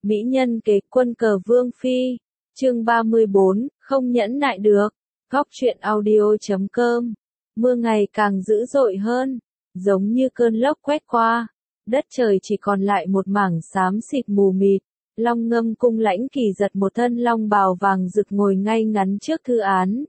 Mỹ nhân kế quân cờ Vương Phi, chương 34, không nhẫn nại được. Góc truyện audio.com. Mưa ngày càng dữ dội hơn, giống như cơn lốc quét qua. Đất trời chỉ còn lại một mảng xám xịt mù mịt. Long Ngâm cung Lãnh Kỳ giật một thân long bào vàng rực ngồi ngay ngắn trước thư án.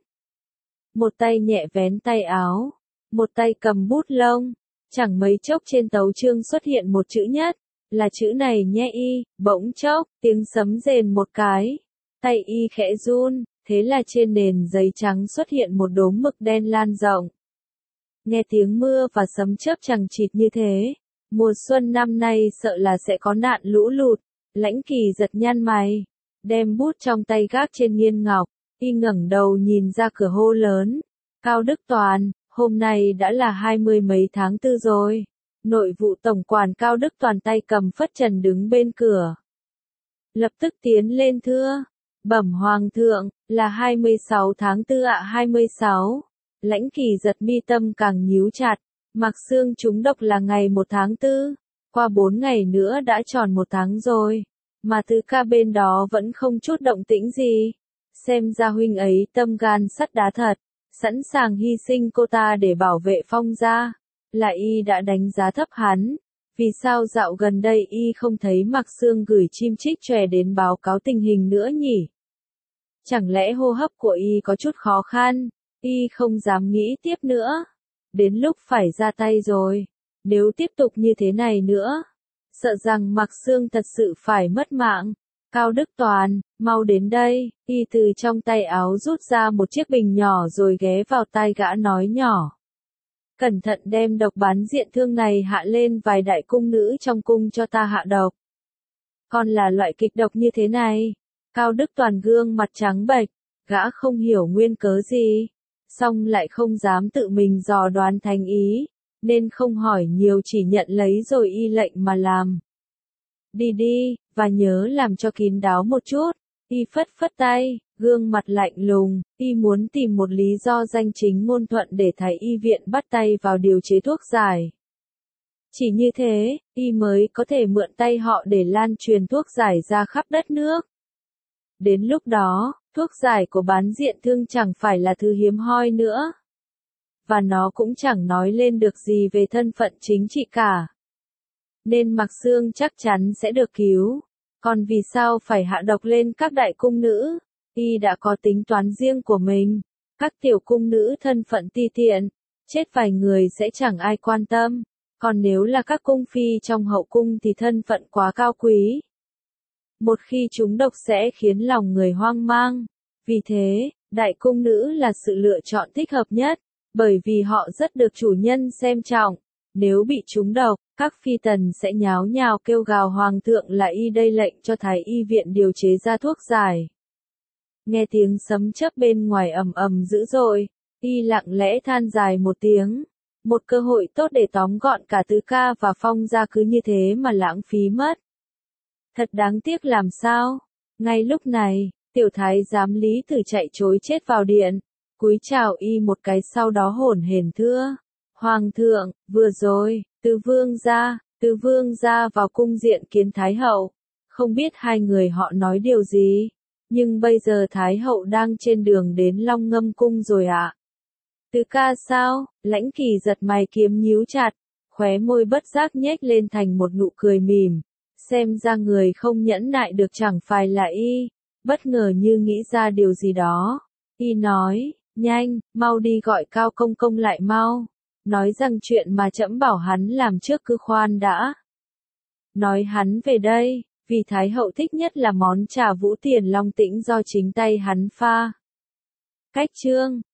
Một tay nhẹ vén tay áo, một tay cầm bút lông. Chẳng mấy chốc trên tấu chương xuất hiện một chữ nhất, là chữ này nhé y, bỗng chốc, tiếng sấm rền một cái. Tay y khẽ run, thế là trên nền giấy trắng xuất hiện một đốm mực đen lan rộng. Nghe tiếng mưa và sấm chớp chằng chịt như thế, mùa xuân năm nay sợ là sẽ có nạn lũ lụt. Lãnh Kỳ giật nhăn mày, đem bút trong tay gác trên nghiên ngọc, y ngẩng đầu nhìn ra cửa hô lớn. Cao Đức Toàn, hôm nay đã là 20 mấy tháng 4 rồi. Nội vụ tổng quản Cao Đức Toàn tay cầm phất trần đứng bên cửa. Lập tức tiến lên thưa, bẩm hoàng thượng, là 26 tháng 4 ạ. 26. Lãnh Kỳ giật mi tâm càng nhíu chặt, mặc xương trúng độc là ngày 1 tháng 4. Qua 4 ngày nữa đã tròn 1 tháng rồi, mà Tứ ca bên đó vẫn không chút động tĩnh gì. Xem ra huynh ấy tâm gan sắt đá thật, sẵn sàng hy sinh cô ta để bảo vệ Phong gia. Là y đã đánh giá thấp hắn. Vì sao dạo gần đây y không thấy Mạc Xương gửi chim chích chòe đến báo cáo tình hình nữa nhỉ? Chẳng lẽ hô hấp của y có chút khó khăn? Y không dám nghĩ tiếp nữa. Đến lúc phải ra tay rồi. Nếu tiếp tục như thế này nữa, sợ rằng Mạc Xương thật sự phải mất mạng. Cao Đức Toàn, mau đến đây. Y từ trong tay áo rút ra một chiếc bình nhỏ rồi ghé vào tai gã nói nhỏ. Cẩn thận đem độc bán diện thương này hạ lên vài đại cung nữ trong cung cho ta hạ độc. Còn là loại kịch độc như thế này. Cao Đức Toàn gương mặt trắng bệch, gã không hiểu nguyên cớ gì, song lại không dám tự mình dò đoán thành ý, nên không hỏi nhiều, chỉ nhận lấy rồi y lệnh mà làm. Đi đi, và nhớ làm cho kín đáo một chút. Y phất phất tay, gương mặt lạnh lùng, y muốn tìm một lý do danh chính ngôn thuận để Thái y viện bắt tay vào điều chế thuốc giải. Chỉ như thế, y mới có thể mượn tay họ để lan truyền thuốc giải ra khắp đất nước. Đến lúc đó, thuốc giải của bán diện thương chẳng phải là thứ hiếm hoi nữa. Và nó cũng chẳng nói lên được gì về thân phận chính trị cả. Nên Mạc Xương chắc chắn sẽ được cứu. Còn vì sao phải hạ độc lên các đại cung nữ? Y đã có tính toán riêng của mình. Các tiểu cung nữ thân phận ti tiện, chết vài người sẽ chẳng ai quan tâm. Còn nếu là các cung phi trong hậu cung thì thân phận quá cao quý. Một khi trúng độc sẽ khiến lòng người hoang mang. Vì thế, đại cung nữ là sự lựa chọn thích hợp nhất, bởi vì họ rất được chủ nhân xem trọng. Nếu bị trúng độc, các phi tần sẽ nháo nhào kêu gào hoàng thượng là y đây lệnh cho Thái y viện điều chế ra thuốc giải. Nghe tiếng sấm chớp bên ngoài ầm ầm dữ dội, y lặng lẽ than dài một tiếng. Một cơ hội tốt để tóm gọn cả Tứ ca và Phong gia cứ như thế mà lãng phí mất. Thật đáng tiếc làm sao? Ngay lúc này, tiểu thái giám Lý Tử chạy trối chết vào điện, cúi chào y một cái sau đó hổn hển thưa. Hoàng thượng, vừa rồi, Tứ vương gia vào cung diện kiến Thái hậu. Không biết hai người họ nói điều gì, nhưng bây giờ Thái hậu đang trên đường đến Long Ngâm cung rồi ạ. Tứ ca sao? Lãnh Kỳ giật mày kiếm nhíu chặt, khóe môi bất giác nhếch lên thành một nụ cười mỉm. Xem ra người không nhẫn nại được chẳng phải là y. Bất ngờ như nghĩ ra điều gì đó, y nói, nhanh, mau đi gọi Cao công công lại mau. Nói rằng chuyện mà trẫm bảo hắn làm trước cứ khoan đã. Nói hắn về đây, vì Thái hậu thích nhất là món trà Vũ Tiền Long Tĩnh do chính tay hắn pha. Cách chương